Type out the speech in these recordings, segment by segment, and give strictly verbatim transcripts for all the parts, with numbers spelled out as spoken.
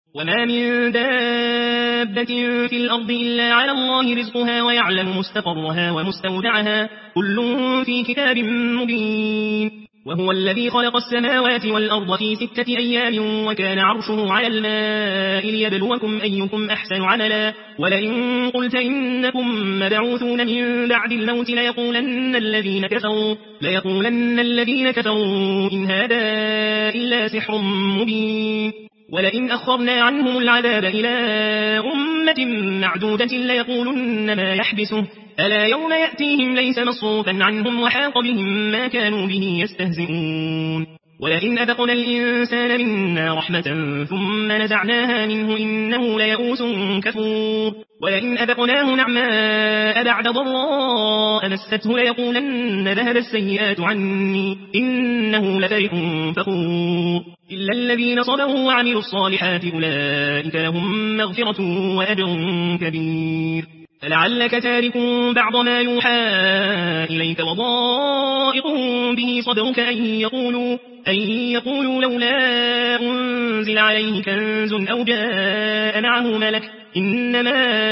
وما من دابة في الأرض إلا على الله رزقها ويعلم مستقرها ومستودعها كل في كتاب مبين. وهو الذي خلق السماوات والأرض في ستة أيام وكان عرشه على الماء ليبلوكم أيكم أحسن عملا. ولئن قلت إنكم مبعوثون من بعد الموت ليقولن الذين كفروا, ليقولن الذين كفروا إن هذا إلا سحر مبين. ولئن أخرنا عنهم العذاب إلى أمة معدودة ليقولن ما يحبسه ألا يوم يأتيهم ليس مصروفا عنهم وحاق بهم ما كانوا به يستهزئون. ولئن أذقنا الإنسان منا رحمة ثم نزعناها منه إنه ليئوس كفور. ولئن أذقناه نعماء بعد ضراء مسته ليقولن ذهب السيئات عني إنه لفرح فخور. إلا الذين صبروا وعملوا الصالحات أولئك لهم مغفرة وأجر كبير. فلعلك تارك بعض ما يوحى إليك وضائق به صدرك أن يقولوا, أن يقولوا لولا أنزل عليه كنز أو جاء معه ملك إنما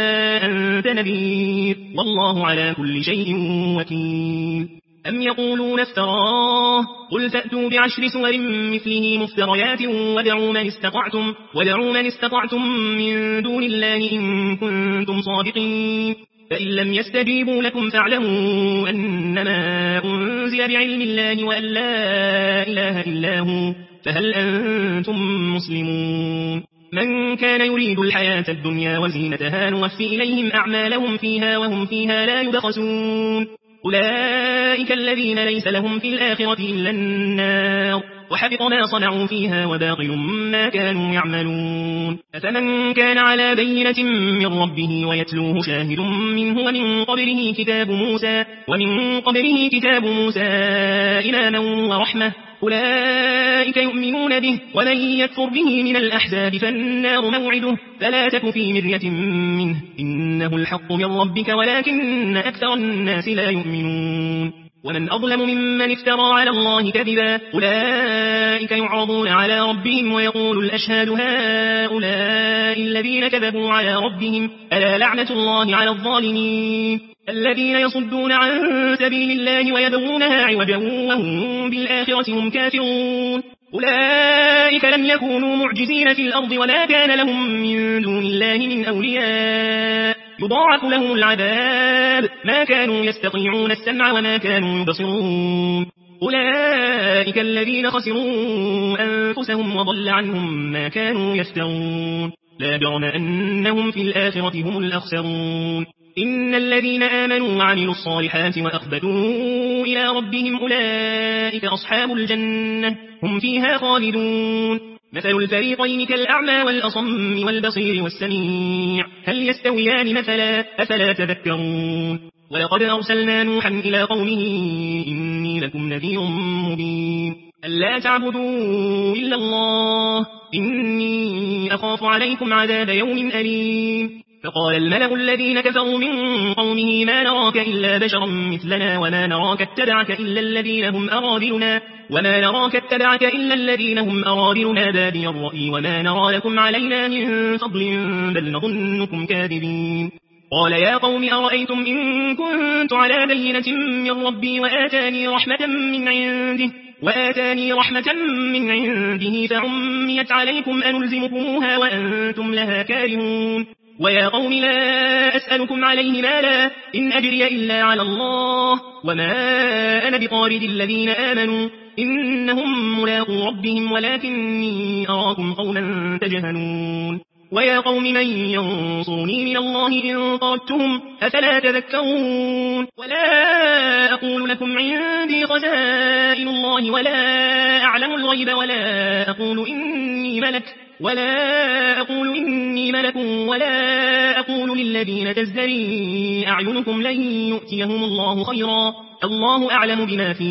أنت نذير والله على كل شيء وكيل. أم يقولون افتراه قل فأتوا بعشر سور مثله مفتريات ودعوا من استطعتم, ودعوا من استطعتم من دون الله إن كنتم صادقين. فإن لم يستجيبوا لكم فاعلموا أنما أنزل بعلم الله وأن لا إله إلا هو فهل أنتم مسلمون. من كان يريد الحياة الدنيا وزينتها نوفي إليهم أعمالهم فيها وهم فيها لا يبخسون. أولئك الذين ليس لهم في الآخرة إلا النار وحبط ما صنعوا فيها وباطل ما كانوا يعملون. أفمن كان على بينة من ربه ويتلوه شاهد منه ومن قبله كتاب موسى, ومن قبله كتاب موسى إماما ورحمة أولئك يؤمنون به. ومن يكفر به من الأحزاب فالنار موعده فلا تك في مرية منه إنه الحق من ربك ولكن أكثر الناس لا يؤمنون. ومن أظلم ممن افترى على الله كذبا أولئك يعرضون على ربهم ويقول الأشهاد هؤلاء الذين كذبوا على ربهم ألا لعنة الله على الظالمين. الذين يصدون عن سبيل الله ويبغونها عوجا وهم بالآخرة هم كافرون. أولئك لم يكونوا معجزين في الأرض ولا كان لهم من دون الله من أولياء يضاعف لهم العذاب ما كانوا يستطيعون السمع وما كانوا يبصرون. أولئك الذين خسروا أنفسهم وضل عنهم ما كانوا يفترون. لا جرم أنهم في الآخرة هم الأخسرون. إن الذين آمنوا وعملوا الصالحات وأخبتوا إلى ربهم أولئك أصحاب الجنة هم فيها خالدون. مثل الفريقين كالأعمى والأصم والبصير والسميع هل يستويان مثلا أفلا تذكرون. ولقد أرسلنا نوحا إلى قومه إني لكم نذير مبين ألا تعبدوا إلا الله إني أخاف عليكم عذاب يوم أليم. فقال الملأ الذين كفروا من قومه ما نراك إلا بشرا مثلنا وما نراك اتبعك إلا الذين هم أرادلنا وما نراك اتبعك إلا الذين هم أرادلنا بادي الرأي وما نرى لكم علينا من فضل بل نظنكم كاذبين. قال يا قوم أرأيتم إن كنت على بينة من ربي وآتاني رحمة من عنده وآتاني رحمة من عنده فعميت عليكم أنلزمكموها وأنتم لها كارهون. ويا قوم لا أسألكم عليه مالا إن أجري إلا على الله وما أنا بطارد الذين آمنوا إنهم ملاقو ربهم ولكني أراكم قوما تجهلون. ويا قوم من ينصرني من الله إن طردتهم أفلا تذكرون. ولا أقول لكم عندي خزائن الله ولا أعلم الغيب ولا أقول إني ملك ولا أقول إني ملك ولا أقول للذين تزدري أعينكم لن يؤتيهم الله خيرا الله أعلم بما في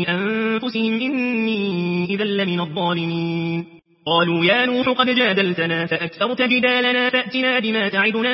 أنفسهم إني إذا لمن الظالمين. قالوا يا نوح قد جادلتنا فأكثرت جدالنا فأتنا بما تعدنا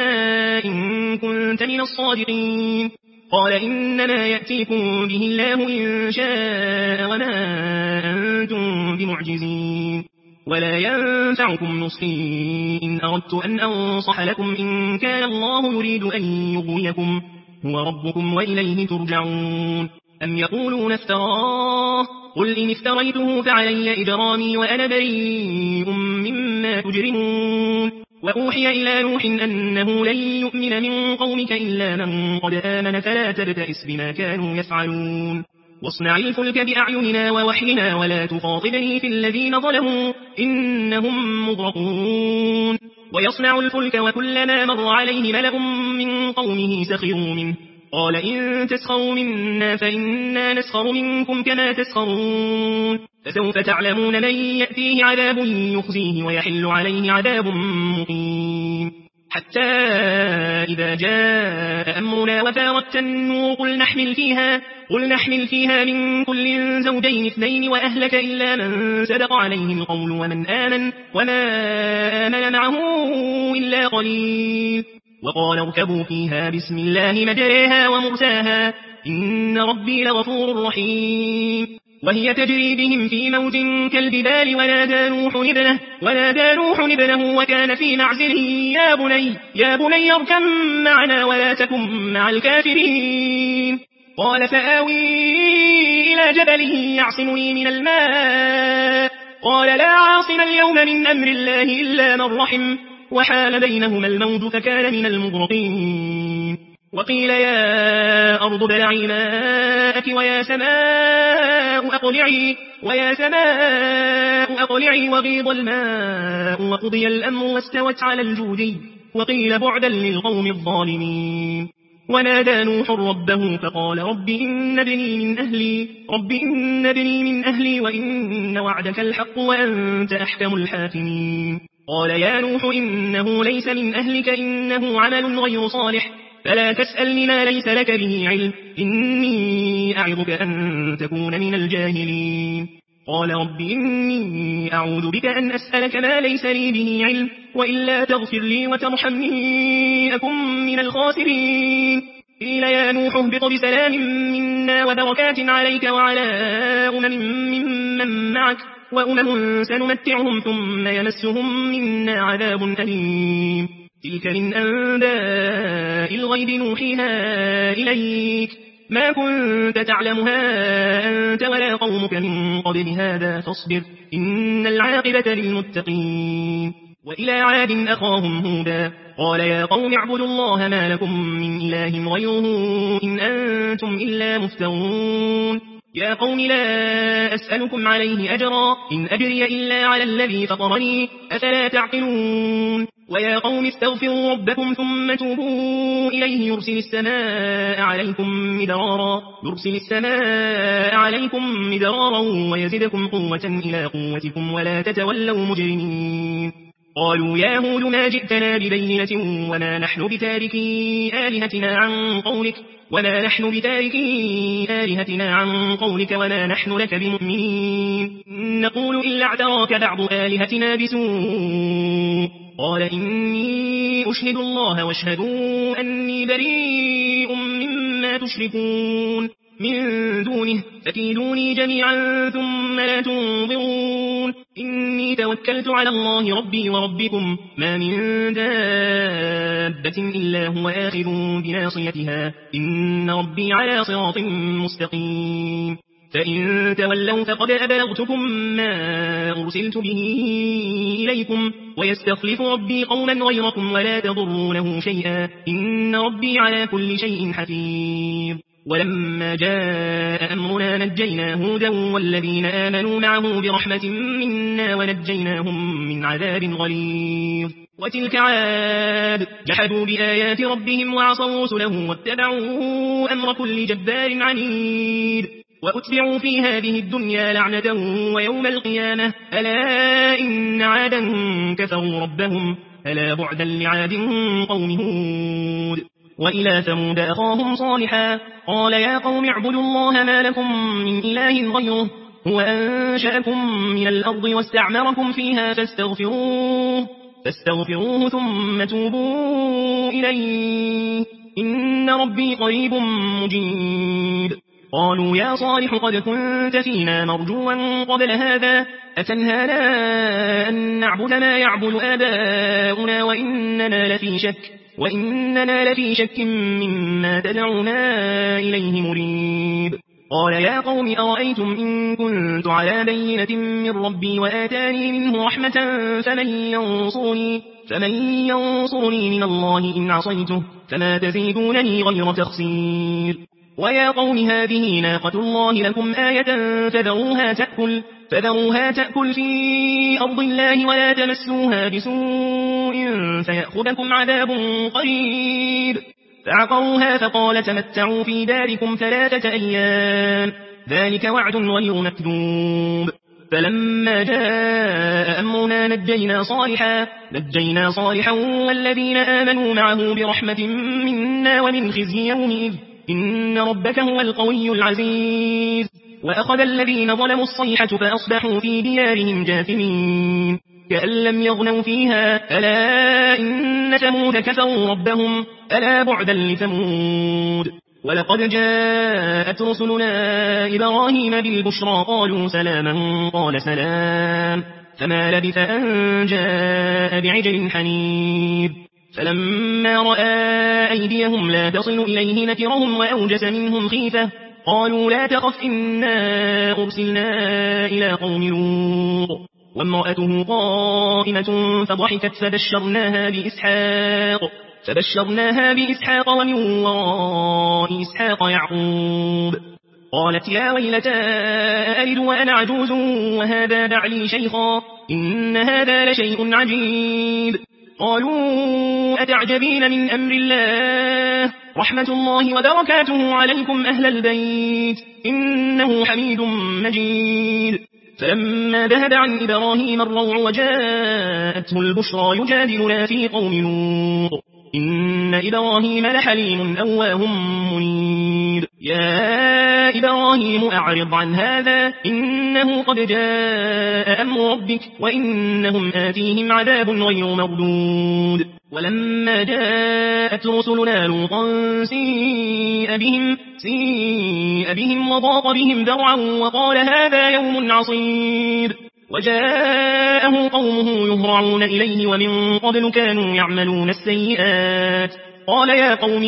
إن كنت من الصادقين. قال إنما يأتيكم به الله إن شاء وما أنتم بمعجزين. ولا ينفعكم نصحي إن أردت أن أنصح لكم إن كان الله يريد أن يغويكم هو ربكم وإليه ترجعون. أم يقولون افتراه قل إن افتريته فعلي إجرامي وأنا بريء مما تجرمون. وأوحي إلى نوح أنه لن يؤمن من قومك إلا من قد آمن فلا تبتئس بما كانوا يفعلون. واصنع الفلك بأعيننا ووحينا ولا تخاطبني في الذين ظلموا إنهم مغرقون. ويصنع الفلك وكلما مر عليه ملأ من قومه سخروا منه قال إن تسخروا منا فإنا نسخر منكم كما تسخرون. فسوف تعلمون من يأتيه عذاب يخزيه ويحل عليه عذاب مقيم. حتى إذا جاء أمرنا وفارت النور قل نحمل فيها قل نحمل فيها من كل زوجين اثنين وأهلك إلا من سبق عليه القول ومن آمن وما آمن معه إلا قليل. وقال اركبوا فيها بسم الله مجريها ومرساها إن ربي لغفور رحيم. وهي تجري بهم في موج كالجبال ونادى نوح ابنه ونادى نوح ابنه وكان في معزل يا بني يا بني اركب معنا ولا تكن مع الكافرين. قال فآوي إلى جبل يعصمني من الماء قال لا عاصم اليوم من أمر الله إلا من رحم وحال بينهما الموج فكان من المغرقين. وقيل يا أرض ابلعي ماءك ويا سماء أقلعي ويا سماء أقلعي وغيض الماء وقضي الأمر واستوت على الجودي وقيل بعدا للقوم الظالمين. ونادى نوح ربه فقال رب إن ابني من أهلي رب إن ابني من أهلي وإن وعدك الحق وأنت أحكم الحاكمين. قال يا نوح إنه ليس من أهلك إنه عمل غير صالح فلا تسألني ما ليس لك به علم إني أعظك أن تكون من الجاهلين. قال رب إني أعوذ بك أن أسألك ما ليس لي به علم وإلا تغفر لي وترحمني أكن من الخاسرين. قيل يا نوح اهبط بسلام منا وبركات عليك وعلى أمم ممن معك وأمم سنمتعهم ثم يمسهم منا عذاب أليم. تلك من أنباء الغيب نوحيها إليك ما كنت تعلمها أنت ولا قومك من قبل هذا فاصبر إن العاقبة للمتقين. وإلى عاد أخاهم هودا قال يا قوم اعبدوا الله ما لكم من إله غيره إن أنتم إلا مفترون. يا قوم لا أسألكم عليه أجرا إن أجري إلا على الذي فطرني أفلا تعقلون. ويا قوم استغفروا ربكم ثم توبوا إليه يرسل السماء عليكم مدرارا يرسل السماء عليكم مدرارا ويزدكم قوة إلى قوتكم ولا تتولوا مجرمين. قالوا يا هود ما جئتنا ببينة وما نحن بتاركي آلهتنا عن قولك وما نحن بتاركي آلهتنا عن قولك وما نحن لك بمؤمنين نقول إلا اعتراك بعض آلهتنا بسوء. قال إني أشهد الله واشهدوا أني بريء مما تشركون من دونه فكيدوني جميعا ثم لا تنظرون. إني توكلت على الله ربي وربكم ما من دابة إلا هو آخذ بناصيتها إن ربي على صراط مستقيم. فإن تولوا فقد أبلغتكم ما أرسلت به إليكم ويستخلف ربي قوما غيركم ولا تضرونه شيئا إن ربي على كل شيء حفيظ. ولما جاء أمرنا نجينا هودا والذين آمنوا معه برحمة منا ونجيناهم من عذاب غليظ. وتلك عاد جحدوا بآيات ربهم وعصوا رسله واتبعوا أمر كل جبار عنيد وأتبعوا في هذه الدنيا لعنة ويوم القيامة ألا إن عادا كفروا ربهم ألا بعدا لعاد قوم هود. وإلى ثمود أخاهم صالحا قال يا قوم اعبدوا الله ما لكم من إله غيره هو أنشأكم من الأرض واستعمركم فيها فاستغفروه, فاستغفروه ثم توبوا إليه إن ربي قريب مجيب. قالوا يا صالح قد كنت فينا مرجوا قبل هذا أتنهانا أن نعبد ما يعبد آباؤنا وإننا لفي شك وإننا لفي شك مما تدعونا إليه مريب. قال يا قوم أرأيتم إن كنت على بينة من ربي وآتاني منه رحمة فمن ينصرني, فمن ينصرني من الله إن عصيته فما تزيدونني غير تخسير. ويا قوم هذه ناقة الله لكم آية فذروها تأكل, فذروها تأكل في أرض الله ولا تمسوها بسوء فيأخذكم عذاب قريب. فعقروها فقال تمتعوا في داركم ثلاثة أيام ذلك وعد غير مكذوب. فلما جاء أمرنا نجينا صالحا, نجينا صالحا والذين آمنوا معه برحمة منا ومن خزي يومئذ إن ربك هو القوي العزيز. وأخذ الذين ظلموا الصيحة فأصبحوا في ديارهم جاثمين كأن لم يغنوا فيها ألا إن ثمود كفروا ربهم ألا بعدا لثمود. ولقد جاءت رسلنا إبراهيم بالبشرى قالوا سلاما قال سلام فما لبث أن جاء بعجل حنيب. فلما رأى أيديهم لا تصل إليه نكرهم وأوجس منهم خيفة قالوا لا تخف إنا أرسلنا إلى قوم لوط وامرأته قائمة فضحكت فبشرناها بإسحاق فبشرناها بإسحاق ومن وراء إسحاق يعقوب. قالت يا ويلتى ألد وأنا عجوز وهذا بعلي شيخا إن هذا لشيء عجيب. قالوا أتعجبين من أمر الله رحمة الله وبركاته عليكم أهل البيت إنه حميد مجيد. فلما ذهب عن إبراهيم الروع وجاءته البشرى يجادلنا في قوم لوط إن إبراهيم لحليم أواه منيب. يا إبراهيم أعرض عن هذا إنه قد جاء أمر ربك وإنهم آتيهم عذاب غير مردود. ولما جاءت رسلنا لوطا سيء بهم, سيء بهم وضاق بهم ذرعا وقال هذا يوم عصيب. وجاءه قومه يهرعون إليه ومن قبل كانوا يعملون السيئات قال يا قوم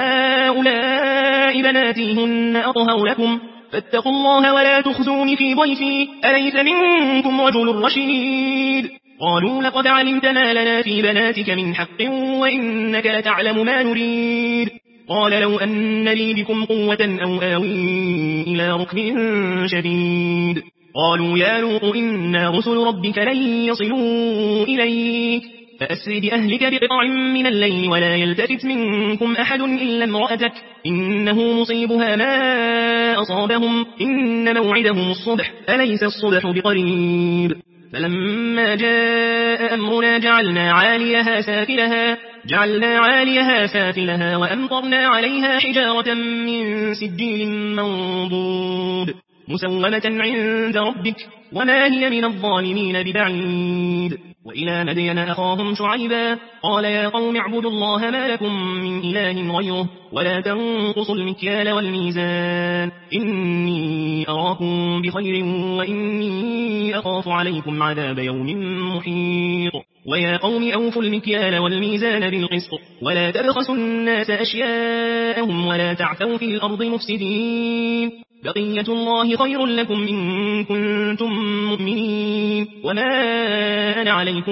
هؤلاء بناتي هن أطهر لكم فاتقوا الله ولا تخزوني في ضيفي أليس منكم رجل رشيد. قالوا لقد علمت ما لنا في بناتك من حق وإنك لتعلم ما نريد. قال لو أن لي بكم قوة أو آوي إلى ركب شديد. قالوا يا لوط إنا رسل ربك لن يصلوا إليك فأسر بأهلك بقطع من الليل ولا يلتفت منكم أحد إلا امرأتك إنه مصيبها ما أصابهم إن موعدهم الصبح أليس الصبح بقريب. فلما جاء أمرنا جعلنا عاليها سافلها جعلنا عاليها سافلها وأمطرنا عليها حجارة من سجيل منضود مسومة عند ربك وما هي من الظالمين ببعيد. وإلى مدين أخاهم شعيبا قال يا قوم اعبدوا الله ما لكم من إله غيره ولا تنقصوا المكيال والميزان إني أراكم بخير وإني أخاف عليكم عذاب يوم محيط. ويا قوم أوفوا المكيال والميزان بالقسط ولا تبخسوا الناس أشياءهم ولا تعثوا في الأرض مفسدين بقية الله خير لكم إن كنتم مؤمنين وما أنا عليكم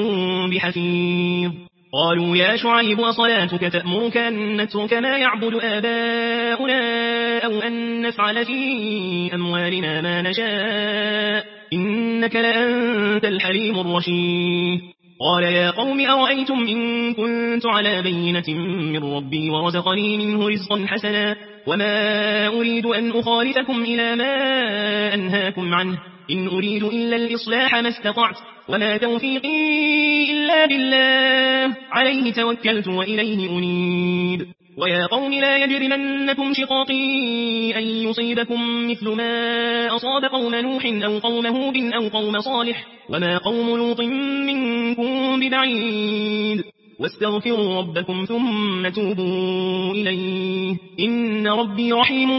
بحفيظ. قالوا يا شعيب أصلاتك تأمرك أن نترك ما يعبد آباؤنا أو أن نفعل في أموالنا ما نشاء إنك لأنت الحليم الرشيد. قال يا قوم أرأيتم إن كنت على بينة من ربي ورزقني منه رزقا حسنا وما أريد أن أخالفكم إلى ما أنهاكم عنه إن أريد إلا الإصلاح ما استطعت وما توفيقي إلا بالله عليه توكلت وإليه أنيب. ويا قوم لا يجرمنكم شقاقي أن يصيبكم مثل ما أصاب قوم نوح أو قوم هود أو قوم صالح وما قوم لوط منكم ببعيد واستغفروا ربكم ثم توبوا إليه إن ربي رحيم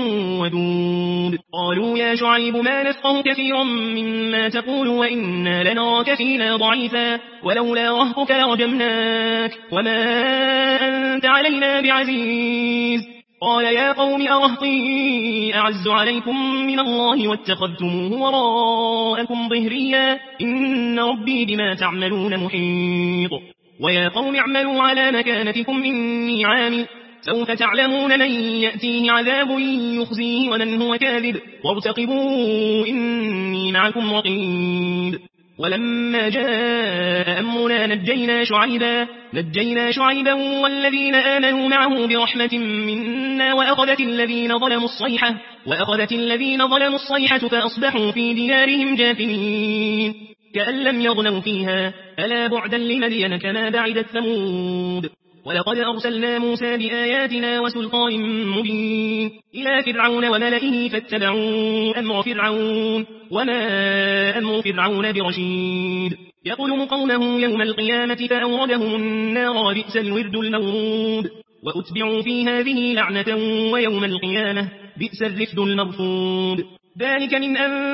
ودود قالوا يا شعيب ما نفقه كثيرا مما تقول وإنا لنراك فينا ضعيفا ولولا رهطك لرجمناك وما أنت علينا بعزيز قال يا قوم أرهطي أعز عليكم من الله واتخذتموه وراءكم ظهريا إن ربي بما تعملون محيط ويا قوم اعملوا على مكانتكم إني عامل سوف تعلمون من يأتيه عذاب يخزيه ومن هو كاذب وارتقبوا إني معكم رقيب ولما جاء أمرنا نجينا شعيبا نجينا شعيبا والذين آمنوا معه برحمة منا وأخذت الذين ظلموا الصيحة وأخذت الذين ظلموا الصيحة فأصبحوا في ديارهم جاثمين كأن لم يغنوا فيها ألا بعدا لمدين كما بعدت ثمود ولقد أرسلنا موسى بآياتنا وسلطان مبين إلى فرعون وملئه فاتبعوا أمر فرعون وما أمر فرعون برشيد يقدم قومه يوم القيامة فأوردهم النار بئس الورد المورود وأتبعوا في هذه لعنة ويوم القيامة بئس الرفد المرفود ذلك من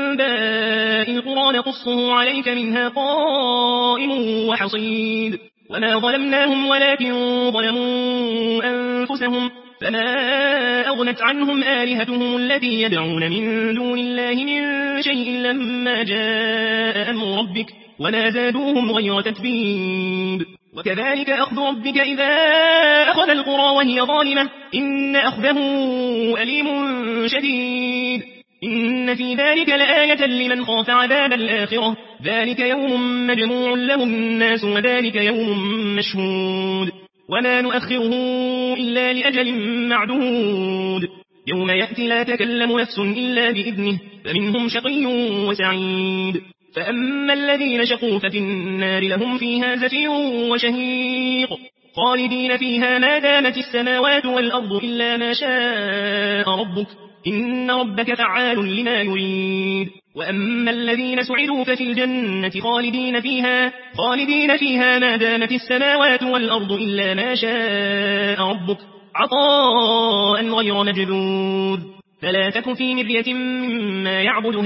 أنباء القرى نقصه عليك منها قائم وحصيد وما ظلمناهم ولكن ظلموا أنفسهم فما أغنت عنهم آلهتهم التي يدعون من دون الله من شيء لما جاء أمر ربك وما زادوهم غير تتبيب وكذلك أخذ ربك إذا أخذ القرى وهي ظالمة إن أخذه أليم شديد إن في ذلك لآية لمن خاف عذاب الآخرة ذلك يوم مجموع له الناس وذلك يوم مشهود وما نؤخره إلا لأجل معدود يوم يأتي لا تكلم نفس إلا بإذنه فمنهم شقي وسعيد فأما الذين شقوا ففي النار لهم فيها زفير وشهيق خالدين فيها ما دامت السماوات والأرض إلا ما شاء ربك إن ربك فعال لما يريد وأما الذين سعدوا ففي الجنة خالدين فيها خالدين فيها ما دامت السماوات والأرض إلا ما شاء ربك عطاء غير مجذوذ فلا تك في مرية مما يعبد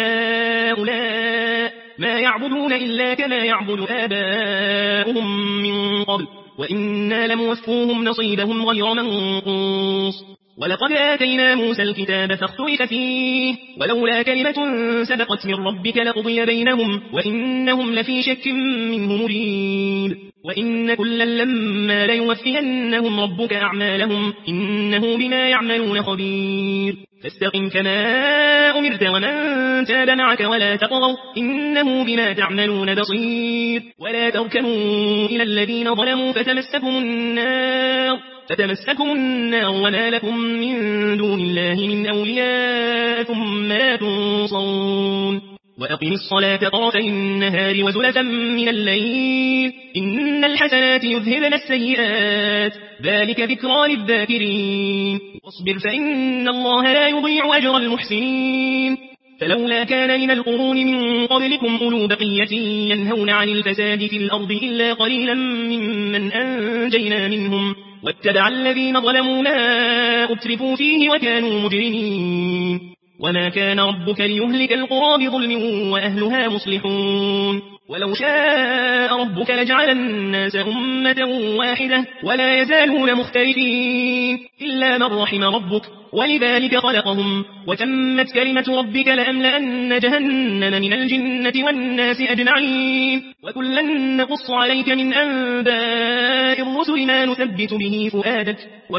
هؤلاء ما يعبدون إلا كما يعبد آباؤهم من قبل وإنا لموفوهم نصيبهم غير منقوص ولقد آتينا موسى الكتاب فاختلف فيه ولولا كلمة سبقت من ربك لقضي بينهم وإنهم لفي شك منه مريب وإن كلا لما ليوفينهم ربك أعمالهم إنه بما يعملون خبير فاستقم كما أمرت ومن تاب معك ولا تطغوا إنه بما تعملون بصير ولا تركنوا إلى الذين ظلموا فتمسكم النار فتمسكم النار وما لكم من دون الله من أولياء ثم لا تنصرون وأقم الصلاة طرفي النهار وزلفا من الليل إن الحسنات يذهبن السيئات ذلك ذكرى للذاكرين واصبر فإن الله لا يضيع أجر المحسنين فلولا كان من القرون من قبلكم أولو بقية ينهون عن الفساد في الأرض إلا قليلا ممن أنجينا منهم واتبع الذين ظلموا ما أترفوا فيه وكانوا مجرمين وما كان ربك ليهلك القرى بظلم وأهلها مصلحون ولو شاء ربك لجعل الناس أمة واحدة ولا يزالون مختلفين إلا من رحم ربك ولذلك خلقهم وتمت كلمة ربك لأملأن جهنم من الجنة والناس أجمعين وكلا نقص عليك من أنباء الرسل ما نثبت به فؤادك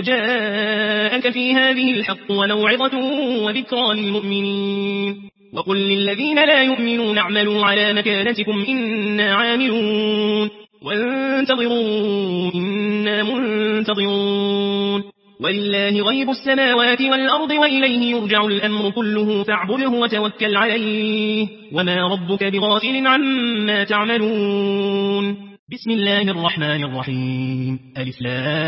وجاءك في هذه الحق وموعظة وذكرى للمؤمنين وقل للذين لا يؤمنون اعملوا على مكانتكم إنا عاملون وانتظروا إنا منتظرون ولله غيب السماوات والأرض وإليه يرجع الأمر كله فاعبده وتوكل عليه وما ربك بغافل عما تعملون بسم الله الرحمن الرحيم ألف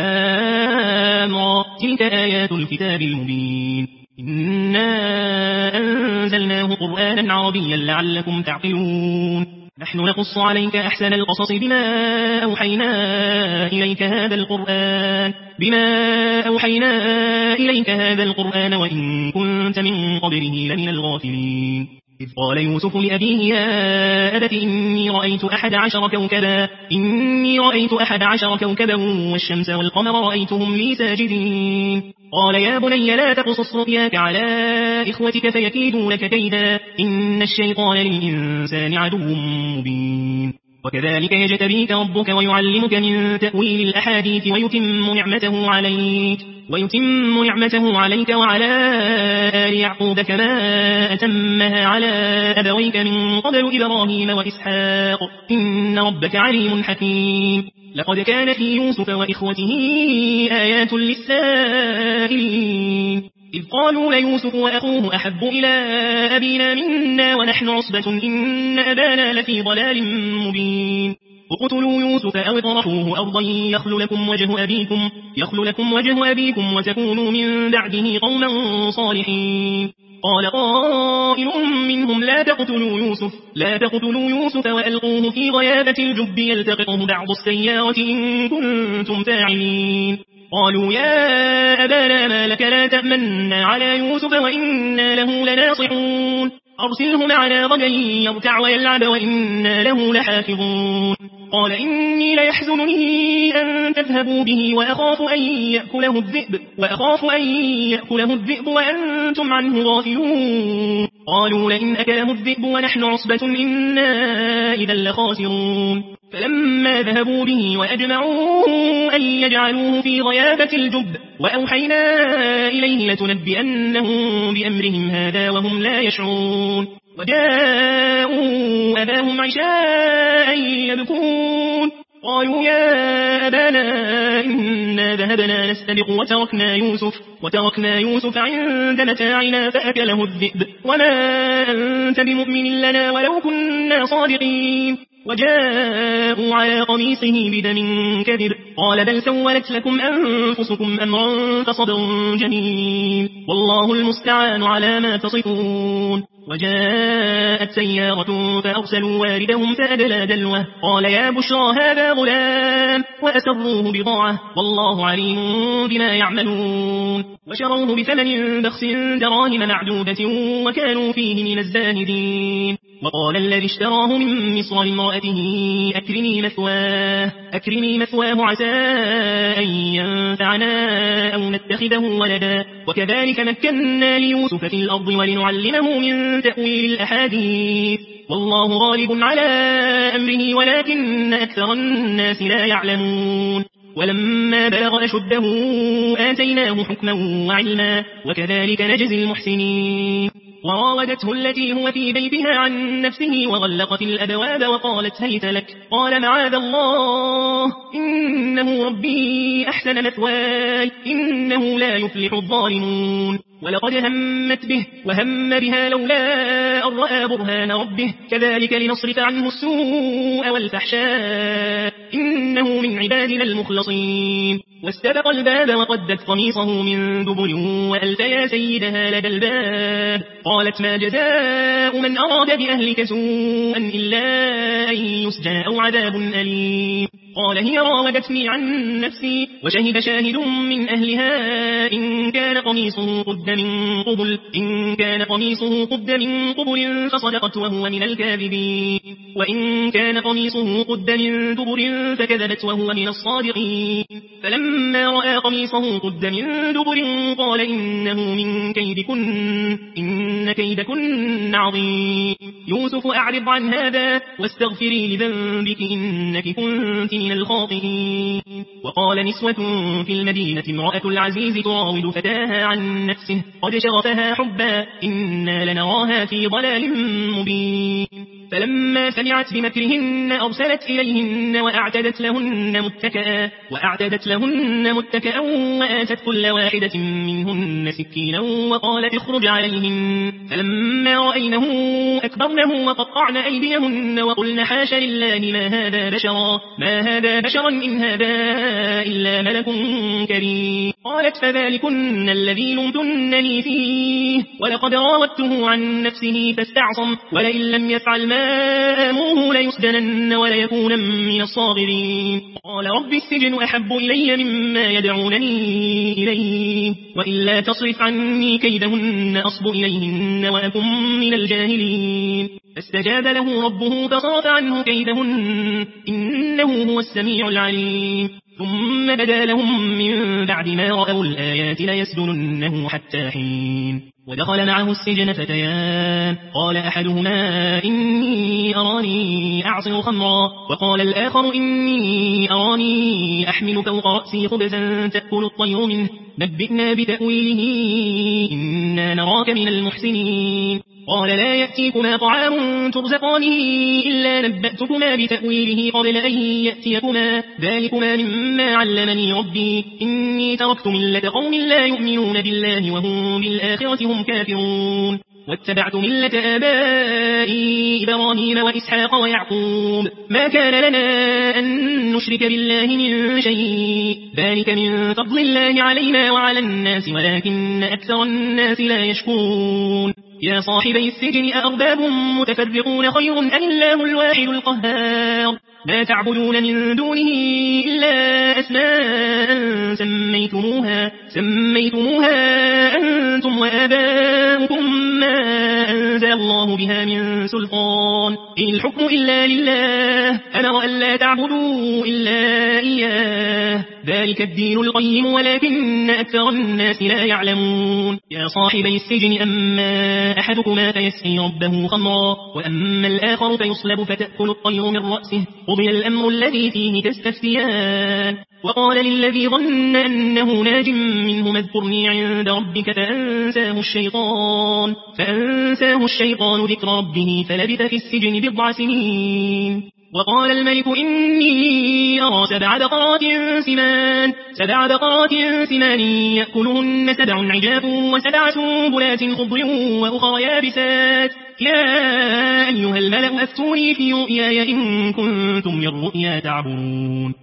لام را تلك آيات الكتاب المبين إنا أنزلناه قرآنا عربيا لعلكم تعقلون نحن نقص عليك أحسن القصص بما أوحينا إليك هذا القرآن بما أوحينا إليك هذا القرآن وإن كنت من قبله لمن الغافلين إذ قال يوسف لأبيه يا أبت إني رأيت أحد عشر كوكبا إني رأيت أحد عشر كوكبا والشمس والقمر رأيتهم لي ساجدين قال يا بني لا تقصص رؤياك على إخوتك فيكيدوا لك كيدا إن الشيطان للإنسان عدو مبين وكذلك يجتبيك ربك ويعلمك من تأويل الأحاديث ويتم نعمته عليك ويتم نعمته عليك وعلى آل يعقوب كما أتمها على أبويك من قبل إبراهيم وإسحاق إن ربك عليم حكيم لقد كان في يوسف وإخوته آيات للسائلين إذ قالوا ليوسف وأخوه أحب إلى أبينا منا ونحن عصبة إن أبانا لفي ضلال مبين اقتلوا يوسف أو اطرحوه أرضا يخل لكم وجه أبيكم يخل لكم وجه أبيكم وتكونوا من بعده قوما صالحين قال قائل منهم لا تقتلوا يوسف لا تقتلوا يوسف وألقوه في غيابة الجب يلتقطه بعض السيارة إن كنتم فاعلين قالوا يا أبانا ما لك لا تأمنا على يوسف وإنا له لناصحون أرسله معنا غدا يرتع ويلعب وإنا له لحافظون قال إني ليحزنني أن تذهبوا به وأخاف أن يأكله الذئب وأخاف أن يأكله الذئب وأنتم عنه غافلون قالوا لئن أكله الذئب ونحن عصبة إنا إذا لخاسرون فلما ذهبوا به وأجمعوا أن يجعلوه في غيابة الجب وأوحينا إليه لتنبئنهم بأمرهم هذا وهم لا يشعرون وجاءوا أباهم عشاء يبكون قالوا يا أبانا إنا ذهبنا نستبق وتركنا يوسف وتركنا يوسف عند متاعنا فأكله الذئب وما أنت بمؤمن لنا ولو كنا صادقين وجاءوا على قميصه بدم كذب قال بل سولت لكم أنفسكم أمرا فصبر جميل والله المستعان على ما تصفون وجاءت سيارة فأرسلوا واردهم فأدلى دلوه قال يا بشرى هذا غلام وأسروه بضاعة والله عليم بما يعملون وشروه بثمن بخس دراهم معدودة وكانوا فيه من الزاهدين وقال الذي اشتراه من مصر لامرأته أكرمي مثواه أكرمي مثواه عسى أن ينفعنا أو نتخذه ولدا وكذلك مكنا ليوسف في الأرض ولنعلمه من تأويل الأحاديث والله غالب على أمره ولكن أكثر الناس لا يعلمون ولما بلغ أشده آتيناه حكما وعلما وكذلك نجزي المحسنين وراودته التي هو في بيتها عن نفسه وغلقت الأبواب وقالت هيت لك قال معاذ الله إنه ربي أحسن مثواي إنه لا يفلح الظالمون ولقد همت به وهم بها لولا أن رأى برهان ربه كذلك لنصرف عنه السوء والفحشاء إنه من عبادنا المخلصين واستبق الباب وقدت قميصه من دبر وألف يا سيدها لدى الباب قالت ما جزاء من أراد بأهلك سوءا إلا أن يسجن أو عذاب أليم قال هي راودتني عن نفسي وشهد شاهد من أهلها إن كان قميصه قد من قبل إن كان قميصه قد من قبل فصدقت وهو من الكاذبين وإن كان قميصه قد من دبر فكذبت وهو من الصادقين فلما رأى قميصه قد من دبر قال إنه من كيدكن إن كيدكن عظيم يوسف أعرض عن هذا واستغفري لذنبك إنك كنت من الخاطئين وقال نسوة في المدينة امرأة العزيز تراود فتاها عن نفسه قد شغفها حبا إنا لنراها في ضلال مبين فلما سمعت بمكرهن أرسلت إليهن وأعتدت لهن متكئا وأعتدت لهن متكئا وآتت كل واحدة منهن سكينا وقالت اخرج عليهن فلما رأينه أكبرنه وقطعن أيديهن وقلن حاش لله ما هذا بشرا ما هذا بشرا إن هذا إلا ملك كريم قالت فذلكن الذي لمتنني فيه ولقد راودته عن نفسه فاستعصم ولئن لم يفعل ما آمره ليسجنن وليكون من الصاغرين قال رب السجن أحب إلي مما يدعونني إليه وإلا تصرف عني كيدهن أصب إليهن وأكن من الجاهلين فاستجاب له ربه فصرف عنه كيدهن إنه هو السميع العليم ثم بدا لهم من بعد ما رأوا الآيات ليسجننه حتى حين ودخل معه السجن فتيان قال أحدهما إني أراني أعصر خمرا وقال الآخر إني أراني أحمل فوق رأسي خبزا تأكل الطير منه نبئنا بتأويله إنا نراك من المحسنين قال لا يأتيكما طعام ترزقانه إلا نبأتكما بتأويله قبل أن يأتيكما ذلكما مما علمني ربي إني تركت ملة قوم لا يؤمنون بالله وهم بالآخرة هم كافرون واتبعت ملة آبائي إبراهيم وإسحاق ويعقوب ما كان لنا أن نشرك بالله من شيء ذلك من فضل الله علينا وعلى الناس ولكن أكثر الناس لا يشكرون يا صاحبي السجن أأرباب متفرقون خير أم الله الواحد القهار ما تعبدون من دونه إلا أسماء سميتموها سميتموها أنتم وآباؤكم ما أنزل الله بها من سلطان إن الحكم إلا لله أمر أن لا تعبدوا إلا إياه ذلك الدين القيم ولكن أكثر الناس لا يعلمون يا صاحبي السجن أما أحدكما فيسقي ربه خمرا وأما الآخر فيصلب فتأكل الطير من رأسه قضي الأمر الذي فيه تستفتيان وقال للذي ظن أنه ناج منه اذكرني عند ربك فأنساه الشيطان فأنساه الشيطان ذكر ربه فلبث في السجن بضع سنين وقال الملك إني أرى سبع بقرات سمان سبع بقرات سمان يأكلهن سبع عجاف وسبع سنبلات خضر وأخر يابسات يا أيها الملأ أفتوني في رؤياي إن كنتم للرؤيا تعبرون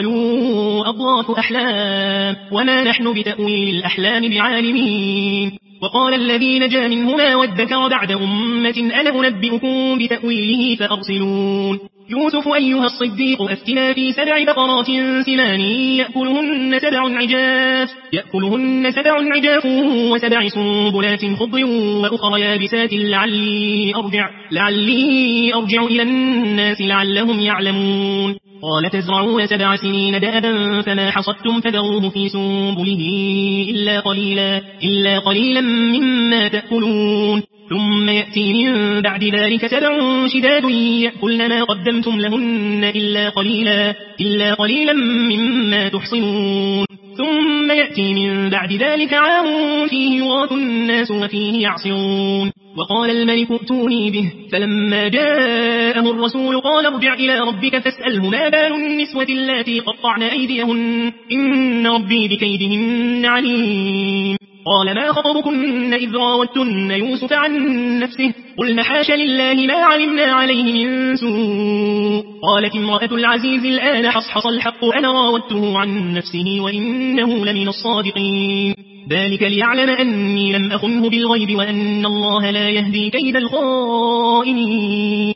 قالوا أضغاث أحلام وما نحن بتأويل الأحلام بعالمين وقال الذي نجا منهما وادكر بعد أمة أنا أنبئكم بتأويله فأرسلون يوسف أيها الصديق أفتنا في سبع بقرات سمان يأكلهن سبع عجاف يأكلهن سبع عجاف وسبع سنبلات خضر وأخر يابسات لعلي أرجع لعلي أرجع إلى الناس لعلهم يعلمون قال تزرعون سبع سنين دابا فما حصدتم فذروه في سنبله إلا قليلا, إلا قليلا مما تأكلون ثم يأتي من بعد ذلك سبع شداد يأكلن ما قدمتم لهن إلا قليلا, إلا قليلا مما تحصنون ثم يأتي من بعد ذلك عام فيه يغاث الناس وفيه يعصرون وقال الملك ائتوني به فلما جاءه الرسول قال ارجع إلى ربك فاسأله ما بال النسوة اللاتي قطعن أيديهن إن ربي بكيدهن عليم قال ما خطبكن إذ راوتن يوسف عن نفسه قلنا حاش لله ما علمنا عليه من سوء قالت امرأة العزيز الآن حصحص الحق أنا راودته عن نفسه وإنه لمن الصادقين ذلك ليعلم أني لم أخنه بالغيب وأن الله لا يهدي كيد الخائنين